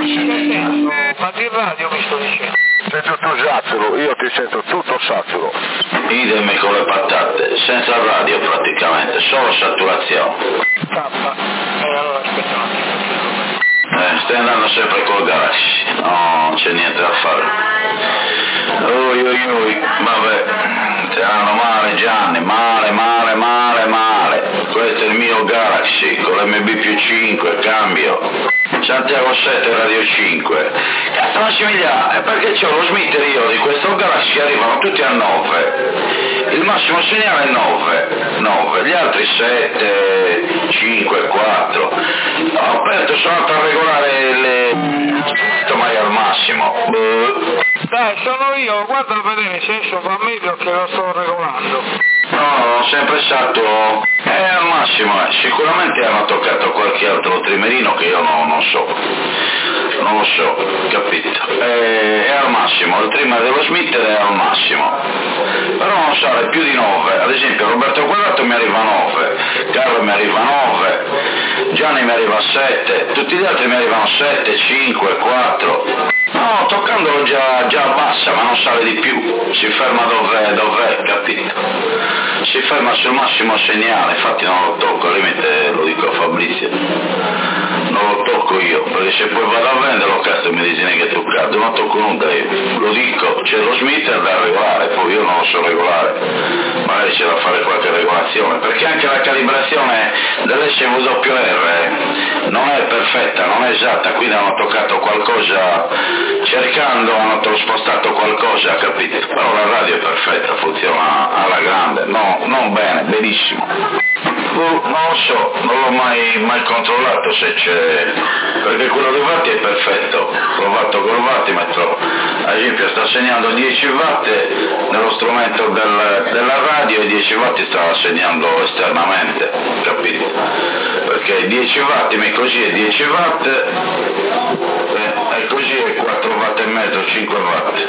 Ma di radio mi sto dicendo. Sei tutto saturo, io ti sento tutto saturo. Idem con le patate, senza radio praticamente, solo saturazione. Tappa. E allora aspetta un attimo. Eh, stai andando sempre col Galaxy, no, non c'è niente da fare. Oi oi oi, vabbè, ti hanno male Gianni, male, male, male, male. Questo è il mio Galaxy, con l'M B più cinque, cambio. Santiago sette, Radio cinque. Cazzo Massimiliano, è perché c'ho lo smitter io di questo Galaxy che arrivano tutti a nove. Il massimo segnale è nove, nove, gli altri sette, cinque, quattro. Ho aperto, sono andato a regolare le... mai al massimo. Dai, sono io, guarda a vedere se adesso va meglio che lo sto regolando. No, sempre stato è al massimo, eh. Sicuramente hanno toccato qualche altro trimerino che io no, non so, non lo so, capito? È, è al massimo, il trimmer dello Smitter è al massimo, però non sale più di nove, ad esempio Roberto Quadrato mi arriva a nove, Carlo mi arriva a nove, Gianni mi arriva a sette, tutti gli altri mi arrivano a sette, cinque, quattro. No, toccandolo già, già abbassa, ma non sale di più, si ferma dov'è, dov'è, capito? Si ferma sul massimo segnale, infatti non lo tocco, al limite lo dico a Fabrizio, non lo tocco io, perché se poi vado a venderlo, cazzo mi dici che toccato, non tocco nulla io, lo dico, c'è lo smitter da regolare, poi io non lo so regolare, magari c'è da fare qualche regolazione, perché anche la calibrazione dell'S W R non è perfetta, non è esatta, quindi hanno toccato qualcosa, cercando hanno spostato qualcosa, capito? Però la radio è perfetta, funziona alla grande, no, non bene, benissimo. Uh, non lo so, non l'ho mai, mai controllato se c'è, perché quello dei vatti è perfetto, l'ho fatto con wattimetro, ad esempio sta segnando dieci watt nello strumento del, della radio e dieci watt sta segnando esternamente, capito? Perché dieci watt ma così è dieci watt eh, e così è quattro watt e mezzo, cinque watt.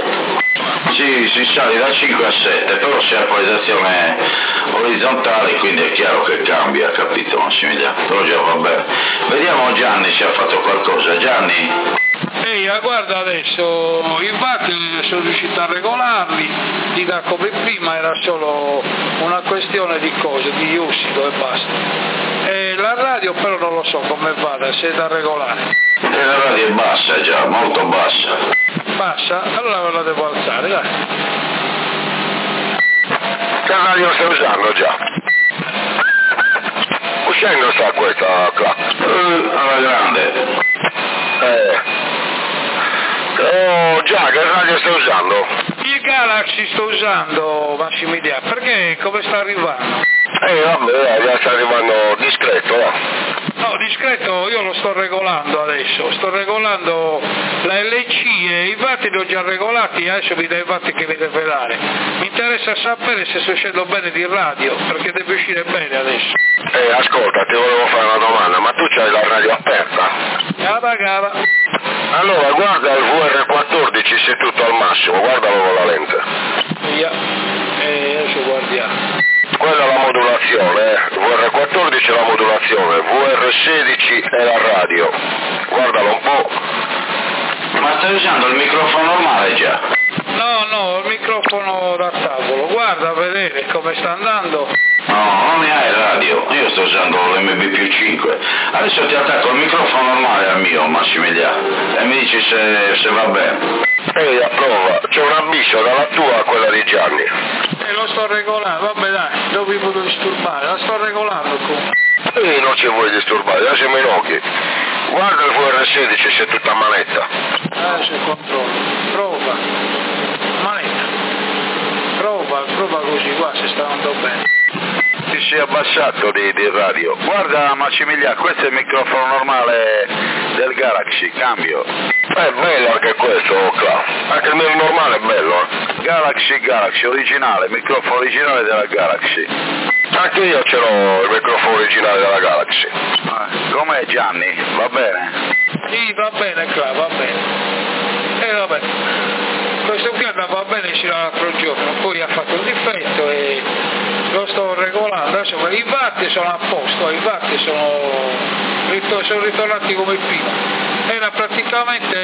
Sì, si sale da cinque a sette, però c'è la polarizzazione orizzontale, quindi è chiaro che cambia, capito Massimiliano? Però già va bene. Vediamo Gianni se ha fatto qualcosa. Gianni? Ehi, guarda adesso, infatti sono riuscito a regolarli, di da come prima era solo una questione di cose, di usido e basta. E la radio però non lo so come vada, se è da regolare. E la radio è bassa già, molto bassa. Bassa? Allora la devo alzare, dai. Che radio stai usando già? Uscendo sta questa qua? Uh, alla grande. Eh. Oh già, che radio stai usando? Il Galaxy sto usando, Massimiliano, perché come sta arrivando? Eh vabbè, già sta arrivando discreto, eh. No, discreto io lo sto regolando adesso, sto regolando la L C e i vatti li ho già regolati, adesso mi dai i vatti che mi deve dare. Mi interessa sapere se sto uscendo bene di radio, perché deve uscire bene adesso. Eh, ascolta, ti volevo fare una domanda, ma tu c'hai la radio aperta? Gava, gava. Allora, guarda il V R quattordici se tutto al massimo, guardalo con la lente. Via, e adesso guardiamo. Quella è la modulazione, eh. V R quattordici è la modulazione, V R sedici è la radio. Guardalo un po'. Ma stai usando il microfono normale già? No, no, il microfono da tavolo, guarda a vedere come sta andando. No, non ne hai radio, io sto usando l'M B più cinque. Adesso ti attacco il microfono normale al mio, Massimiliano, e mi dici se, se va bene. Ehi, a prova, c'è un abisso dalla tua a quella di Gianni. E lo sto regolando, vabbè dai, non vi posso disturbare, la sto regolando comunque. Ehi, non ci vuoi disturbare, già siamo in occhi. Guarda il V R sedici se è tutta a manetta. Adesso controllo, prova, manetta, prova, prova così qua se sta andando bene. Ti sei abbassato di, di radio. Guarda Massimiliano, questo è il microfono normale del Galaxy, cambio. È bello anche questo, Cla. Anche il mio normale è bello, eh. Galaxy, Galaxy, originale, microfono originale della Galaxy. Anche io ce l'ho il microfono originale della Galaxy. Eh, com'è Gianni? Va bene? Sì, va bene Cla, va bene. E eh, vabbè. Questo qui andava bene fino all'altro giorno, poi ha fatto un difetto e lo sto regolando. Adesso i vatti sono a posto, i vatti sono, sono ritornati come prima. Era praticamente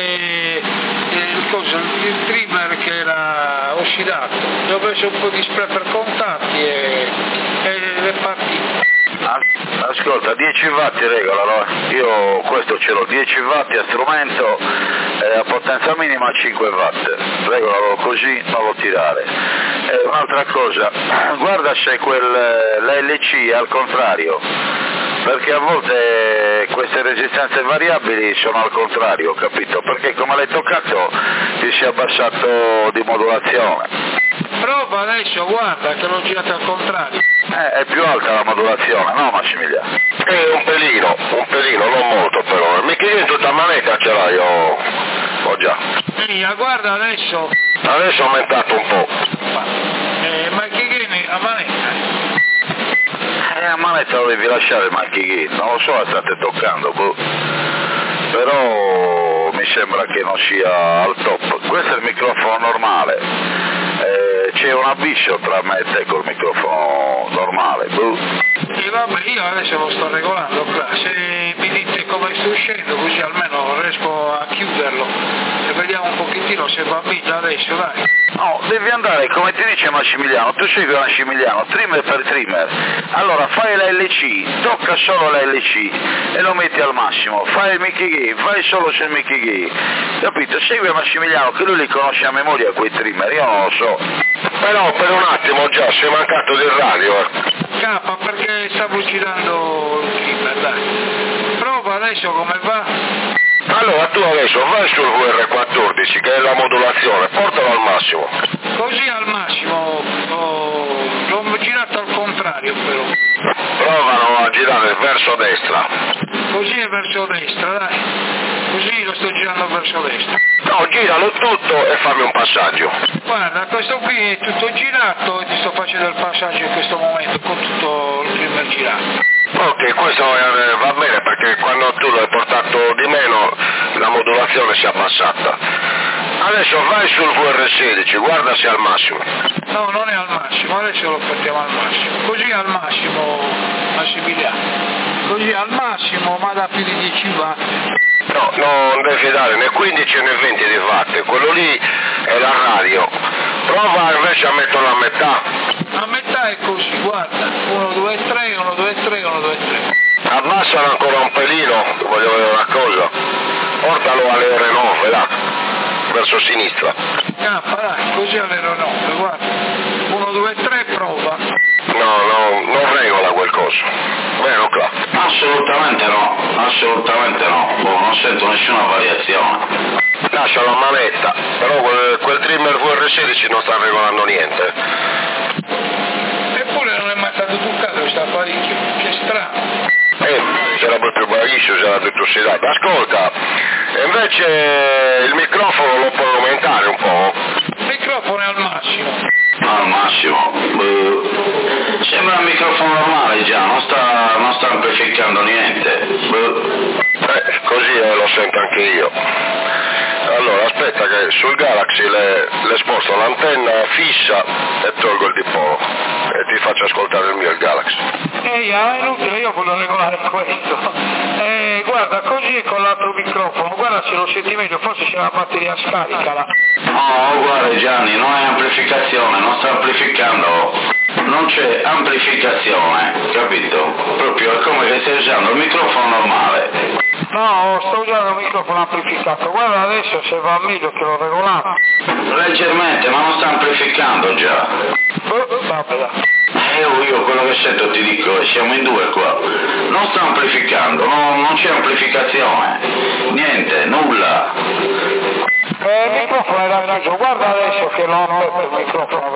il, coso, il trimmer che era ossidato. Gli ho preso un po' di spray per contatti e, e è partito. Ascolta, dieci watt regolalo, io questo ce l'ho, dieci watt a strumento e a potenza minima cinque watt, regolalo così, non lo tirare. E un'altra cosa, guarda se quel, l'L C è al contrario, perché a volte queste resistenze variabili sono al contrario, capito? Perché come l'hai toccato ti si è abbassato di modulazione. Prova adesso, guarda che l'ho girato al contrario. Eh, è più alta la modulazione, no Massimiliano? Eh, un pelino, un pelino, non molto però. Il Michele in tutta manetta ce l'hai, ho, ho già. Sì, guarda adesso. Adesso ho aumentato un po'. Eh, ma che viene a manetta? Eh, a manetta lo devi lasciare il marchighin, non lo so, la state toccando, boh. Però mi sembra che non sia al top. Questo è il microfono normale. Eh, c'è un abisso tra me e te col microfono normale, boh. E vabbè, io adesso lo sto regolando, se mi dite come sto uscendo così almeno riesco a chiuderlo e vediamo un pochettino se va bene adesso, dai. No, devi andare, come ti dice Massimiliano, tu segui Massimiliano, trimmer per trimmer. Allora fai la L C, tocca solo la L C e lo metti al massimo, fai il Mickey Gay, fai solo sul Mickey Gay, capito? Segui Massimiliano che lui li conosce a memoria quei trimmer, io non lo so. Però per un attimo già sei mancato del radio, eh. K, perché stavo girando il trimmer, dai. Prova adesso come va. Allora tu adesso vai sul V R quattordici che è la modulazione, portalo al massimo. Così al massimo, oh, l'ho girato al contrario però. Provano a girare verso destra. Così è verso destra, dai. Così lo sto girando verso destra. No, giralo tutto e fammi un passaggio. Guarda, questo qui è tutto girato e ti sto facendo il passaggio in questo momento con tutto il trimmer girato. Ok, questo eh, va bene perché quando tu l'hai portato di meno la modulazione si è abbassata. Adesso vai sul V R sedici, guarda se è al massimo. No, non è al massimo, adesso lo portiamo al massimo. Così al massimo, Massimiliano. Così al massimo, ma da più di dieci watt. No, non devi dare né quindici né venti di watt, quello lì è la radio. Prova invece a metterlo a metà. A metà è così, guarda, uno, due, tre, uno, due, tre, uno, due, tre. Abbassalo ancora un pelino, voglio vedere una cosa. Portalo alle ore nove, là, verso sinistra. Ah, dai, così alle ore nove, guarda. uno, due, tre, prova. No, no, non regola quel coso. Vero, Cla? Assolutamente no, assolutamente no. Boh, non sento nessuna variazione. Lascia la manetta, però quel, quel trimmer V R sedici non sta regolando niente. Eppure non è mai stato toccato questo apparecchio, che strano. Eh, c'era proprio bravissimo, c'era tutto ossidato. Ascolta, e invece il microfono lo puoi aumentare un po'? Il microfono è al massimo. Al massimo? Beh, sembra un microfono normale già, non sta, non sta amplificando niente. Beh. Eh, così eh, lo sento anche io. Allora, aspetta che sul Galaxy le, le sposto l'antenna fissa e tolgo il dipolo e ti faccio ascoltare il mio, il Galaxy. Ehi, è inutile, io voglio regolare questo. Eh, guarda, così è con l'altro microfono, guarda se lo senti meglio, forse c'è la batteria scarica là. No, guarda Gianni, non è amplificazione, non sta amplificando, non c'è amplificazione, capito? Proprio è come che stai usando il microfono normale. No, sto usando il microfono amplificato, guarda adesso se va meglio che lo regolamo. Leggermente, ma non sta amplificando già. Oh, vabbè. Io, io quello che sento ti dico, siamo in due qua, non sta amplificando, no, non c'è amplificazione, niente, nulla. Eh, il microfono era chiuso, guarda adesso che l'ho aperto il microfono,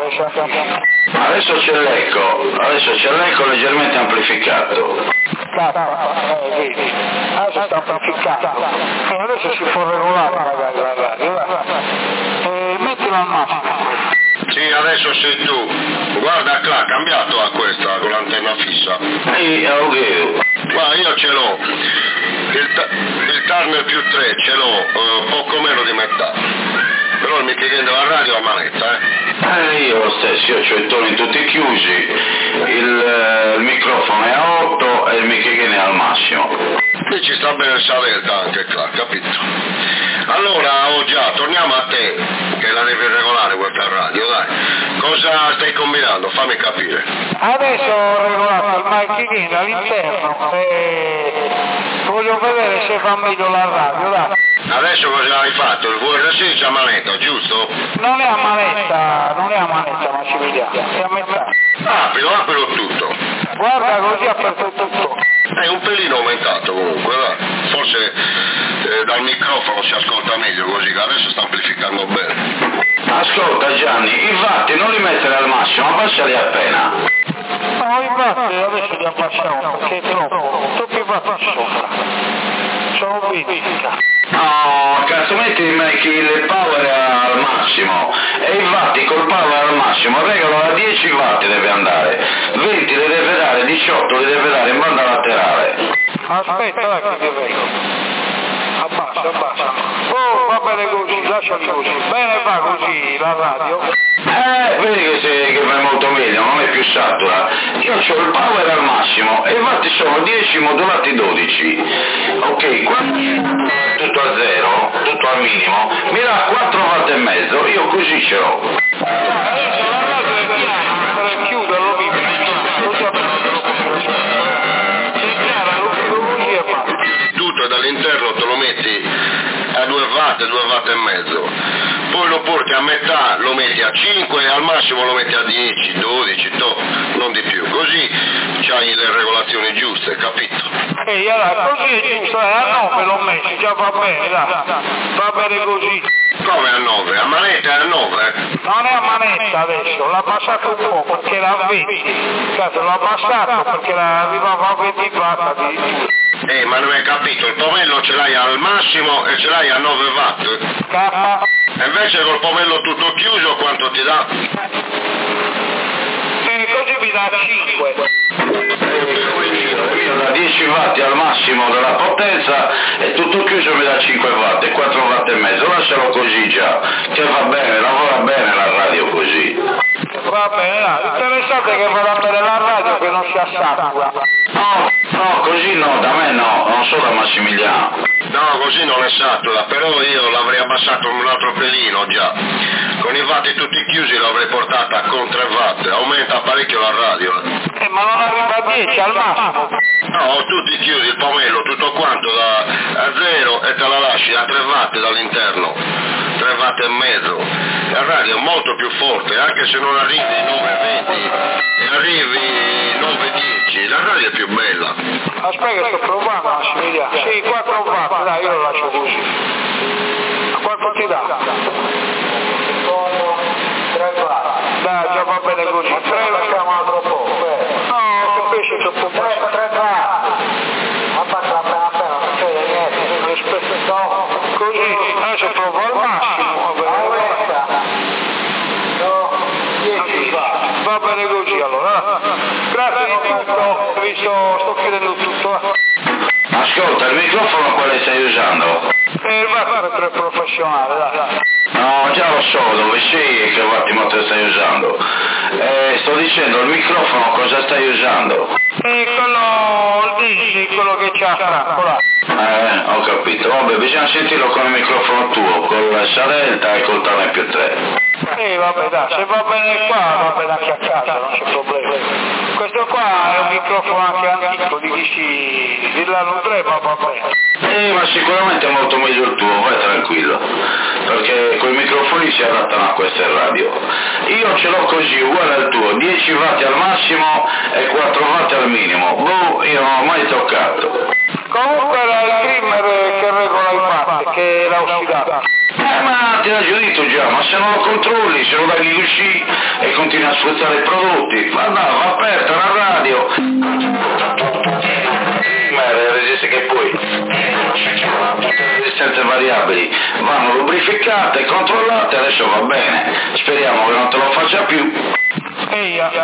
adesso c'è l'eco, adesso c'è l'eco leggermente amplificato. Cazzo, eh, vedi, adesso sta amplificando, e adesso si può regolare magari la radio, eh, mettilo al massimo. Sì, adesso sei tu. Guarda, Cla, ha cambiato a questa con l'antenna fissa. Sì, ok. Guarda, io ce l'ho. Il, il Turner più tre ce l'ho, eh, poco meno di metà. Però il Michele della radio a manetta, eh. Eh, io lo stesso, io ho i toni tutti chiusi, il, eh, il microfono è a otto e il Michele è al massimo. Qui ci sta bene il Savelta anche, Cla, capito? Allora, oh già, torniamo a te, che la devi regolare questa radio, dai. Cosa stai combinando? Fammi capire. Adesso ho regolato il Michele all'interno e voglio vedere se fa meglio la radio, dai. Adesso cosa hai fatto? Il V R sei a manetta, giusto? Non è a manetta, non è a manetta Massimiliano, è a metà. Aprilo, aprilo tutto. Guarda così ha aperto tutto. È un pelino aumentato comunque, va. Forse eh, dal microfono si ascolta meglio così, che adesso sta amplificando bene. Ascolta Gianni, i vatti non li mettere al massimo, abbassali appena. No, i vatti adesso li abbassiamo perché è troppo, troppi vatti sopra. Sono venti. No, cazzo, metti il power al massimo e i vatti col power al massimo, regalo a dieci watt deve andare, venti le deve dare, diciotto le deve dare in banda laterale. Aspetta, dai che ti regolo. Abbassa, abbassa. Oh, va bene così, lasciali così. Bene va così la radio. Eh, vedi che, sei, che va molto meglio, non è più satura. Io ho il power al massimo e i vatti sono dieci modulati dodici. Ok, qua tutto a zero, tutto al minimo, mi dà quattro watt e mezzo, io così ce l'ho. Adesso la radio è chiusa, chiuderlo vivo. Tutto dall'interno te lo metti a due watt, due watt e mezzo, poi lo porti a metà, lo metti a cinque e al massimo lo metti a dieci, dodici, to, non di più, così c'hai le regolazioni giuste, capito? Ehi, allora, così è giusto, eh, a nove l'ho messo, già va bene, dai, va bene così. Come a nove? A manetta è a nove? Non è a manetta adesso, l'ho abbassato un po' perché era a venti, cazzo l'ho abbassato perché arrivava a venti watt. Eh, ma non hai capito, il pomello ce l'hai al massimo e ce l'hai a nove watt. K. E invece col pomello tutto chiuso quanto ti dà? E così mi dà cinque. Da dieci watt al massimo della potenza e tutto chiuso mi dà cinque watt e quattro watt e mezzo, lascialo così già, che va bene, lavora bene la radio così. Va bene, no. Interessante che vada bene la radio che non si assatura. No, no, così no, da me no, non so da Massimiliano. No, così non è satura, però io l'avrei abbassato un altro pelino già. Con i vatti tutti chiusi l'avrei portata con tre watt, aumenta parecchio la radio. Eh, ma non arriva a dieci al massimo. No, tutti chiusi, il pomello, tutto quanto da a zero e te la lasci a tre watt dall'interno, tre watt e mezzo. La radio è molto più forte, anche se non arrivi ai nove venti e arrivi nove dieci, la radio è più bella. Aspetta che sto provando, Massimiliano. Sì, quattro watt, dai, io lo lascio così. Quanto ti dà? va bene così. Tre facciamo un altro po'. No, capisci, troppo tre, tre, tre. Abbassa appena appena, non c'è niente, rispetto no. Così, adesso provo al massimo, va bene. No, dieci. Va bene così allora. Grazie di tutto, visto, sto chiedendo tutto. Ascolta, il microfono quale stai usando? Eh, va per professionale, dai. No, già lo so, dove sei e che attimo te stai usando. Eh, sto dicendo, il microfono cosa stai usando? Eh, quello, il Digi, quello che c'ha Franco, là. Eh, ho capito. Vabbè, bisogna sentirlo con il microfono tuo, col Sarelta e col Tane più tre. Eh, vabbè, dai, se va bene qua, va bene anche a casa, non c'è problema. Questo qua è un microfono anche antico, di chi si... di l'anno tre, ma va bene. Eh, ma sicuramente è molto meglio il tuo, vai tranquillo, perché quei microfoni si adattano a queste radio. Io ce l'ho così, uguale al tuo, dieci watt al massimo e quattro watt al minimo. Boh, io non ho mai toccato. Comunque era il trimmer che regola il matte, che l'ha ossidato. Eh, ma te l'ha giudito già, ma se non lo controlli, se lo dai così e continui a sfruttare i prodotti, ma no, va aperta la radio. Ma le resistenze che poi, le resistenze variabili vanno lubrificate e controllate, adesso va bene, speriamo che non te lo faccia più. Ehi, eh,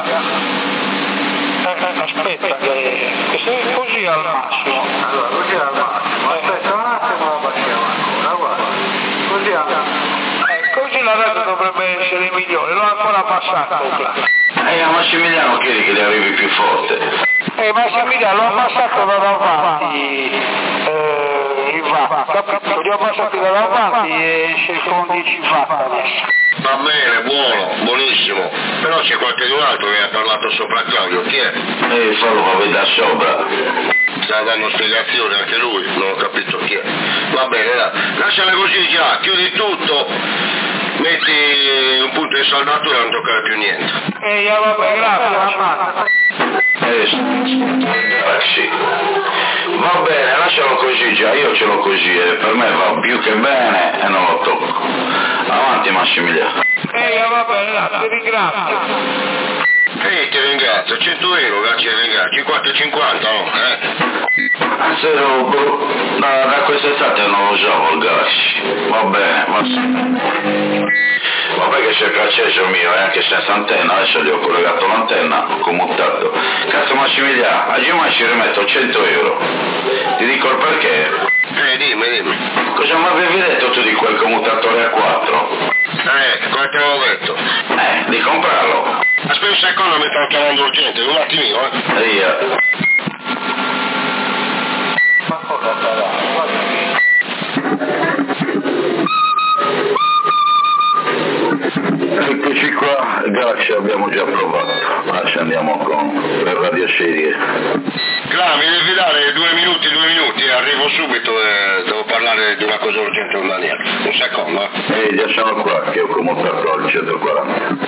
eh, aspetta, che, che sei così al massimo. Allora, così al massimo, aspetta un attimo, la passiamo ancora, guarda, così al massimo. Eh, così la radio dovrebbe essere migliore, l'ho ancora passato. E a Massimiliano chiedi che le arrivi più forte. Eh, Massimiliano, l'ho passato da davanti, eh, il watt, capito? Li ho passati da davanti e esce con dieci watt adesso. Va bene, buono, buonissimo, però c'è qualcun altro che ha parlato sopra Claudio, chi è? E solo va vedere sopra. Sta dando spiegazioni anche lui, non ho capito chi è. Va bene, dai, lasciala così già, chiudi tutto, metti un punto di saldatura e non toccare più niente. E io vabbè, grazie. Eh, sì. Va bene, lascialo così già, io ce l'ho così e per me va più che bene e non lo tocco. Avanti Massimiliano. E va bene, ti ringrazio. Ehi, ti ringrazio, cento euro, grazie, ti ringrazio, cinquanta e cinquanta, no? Eh? Se lo, da, da quest'estate non lo usavo il gas, va bene, ma... Vabbè che c'è il acceso mio, e anche senza antenna, adesso gli ho collegato l'antenna, ho commutato. Cazzo Massimiliano, a Gima ci rimetto cento euro. Ti dico il perché? Eh, dimmi, dimmi. Cosa mi avevi detto tu di quel commutatore a quattro? Eh, come te l'avevo detto? Eh, di comprarlo. Aspetta un secondo, mi stanno chiamando urgente, un attimino, eh. Via. Ma cosa sarà? Eccoci qua, grazie, abbiamo già provato. Adesso andiamo con le radioserie. Cla, mi devi dare due minuti, due minuti, arrivo subito e devo parlare di una cosa urgente con Daniele. Un secondo, eh. Ehi, già sono qua, che ho commutato al centoquaranta.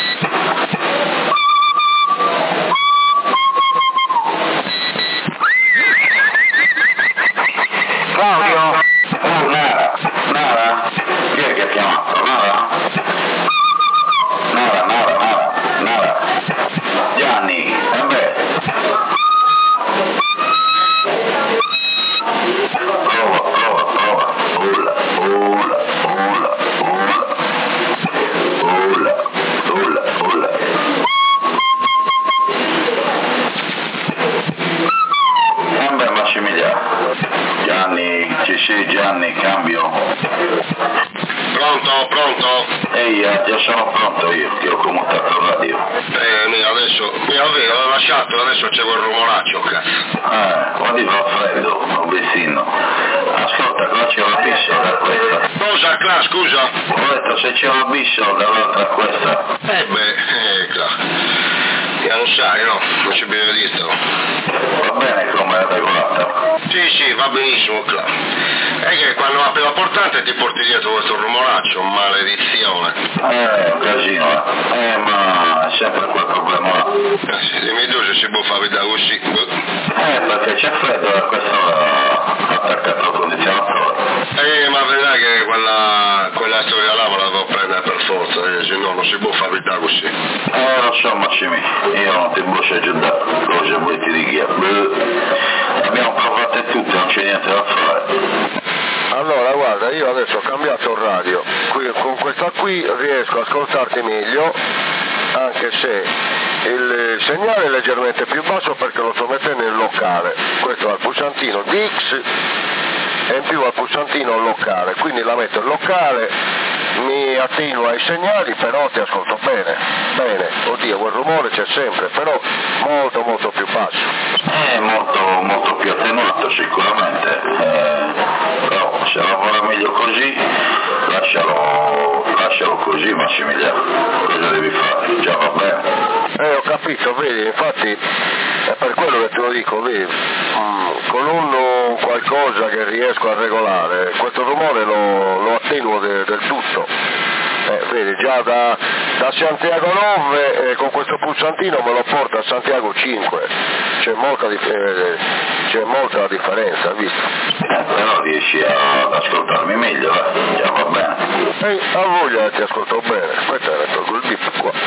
Claudio? Oh, Nara, Nara? Chi è che ha chiamato? Nara? Nara, Nara, Nara, Nara. Gianni, e beh. Prova, prova, prova. Ulla, ulla, ulla, ulla. Ulla, ulla, ulla. E beh, Massimiliano. Gianni, ci sei Gianni, cambio. Pronto, pronto? Ehi, già sono pronto io, che ho commutato la radio. Eh, mi adesso, mi avevo lasciato, adesso c'è quel rumoraccio, cazzo. Ah, qua di fa freddo, un vicino. Ascolta, qua c'è una bissola questa. Cosa, Cla, scusa? Ho detto se c'è una bissola dall'altra questa. Eh beh, eh, Cla. Ya lo sai, no? Non c'è bisogno di dirtelo. Va bene come è regolata? Sì, sì, va benissimo, Cla. È che quando apri la portante ti porti dietro questo rumoraccio, maledizione. Eh, un casino, eh, ma è sempre quel problema là. Eh, sì, dimmi tu se si può fare da così. Eh, perché c'è freddo da quest'ora attaccato al condizionatore. Eh, ma vedrai che quella, quella storia là me la devo prendere per forza, eh, se no non si può fare vita così. Eh, lo so Massimi, io non ti posso aggiungere, cosa vuoi ti dica? Abbiamo provato tutte, non c'è niente da fare. Allora guarda, io adesso ho cambiato il radio, qui, con questa qui riesco a ascoltarti meglio, anche se il segnale è leggermente più basso perché lo sto mettendo in locale, questo è il pulsantino di X e in più al pulsantino locale, quindi la metto in locale, mi attenua i segnali, però ti ascolto bene, bene, oddio quel rumore c'è sempre, però molto molto più basso. È molto, molto più attenuato sicuramente, eh, però se lavora meglio così, lascialo, lascialo così Massimiliano, cosa devi fare? Già va bene. Eh, ho capito, vedi, infatti è per quello che te lo dico, vedi, mm, con un qualcosa che riesco a regolare, questo rumore lo, lo attenuo de, del tutto. Eh, vedi, già da, da Santiago nove eh, con questo pulsantino me lo porta a Santiago cinque, c'è molta, eh, c'è molta differenza, visto? Eh, però riesci ad ascoltarmi meglio, eh? Già va bene. Eh, a voglia ti ascolto bene, aspetta, ne tolgo il bip qua.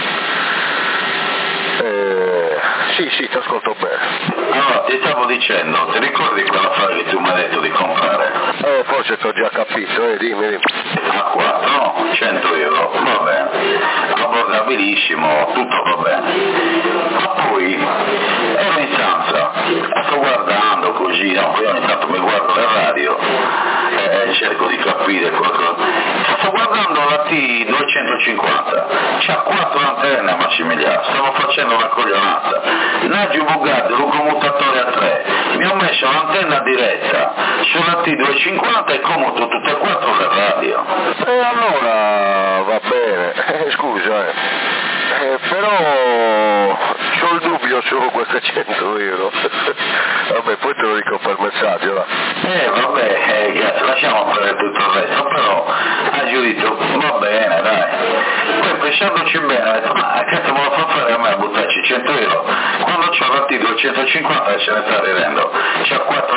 Eh, sì, sì, ti ascolto bene. Allora, ti stavo dicendo, ti ricordi quell'affare che tu mi hai detto di comprare? Eh, forse ti ho già capito, eh, dimmi, dimmi. A quattro, no? cento euro, va bene. Abbordabilissimo, tutto va bene. Ma poi, ero in stanza, sto guardando così, no? Poi ogni tanto mi guardo la radio, eh, cerco di capire qualcosa. Sto guardando la T duecentocinquanta, c'ha quattro antenne Massimiliano, stavo facendo una coglionata. Naggio bugato, un commutatore a tre, mi ho messo l'antenna diretta sulla T duecentocinquanta e commuto tutte e quattro le radio. E allora va bene, eh, scusa, eh. Eh, però c'ho il dubbio su queste cento euro. Vabbè, poi te lo dico per messaggio, là. Eh vabbè, eh, grazie, lasciamo fare tutto il resto, però ha giudito, va bene, dai. Poi pensandoci bene, ho detto, ma che te me lo fa fare a me a buttarci cento euro? Quando c'ho la T duecentocinquanta se ne sta ridendo, c'ha quattro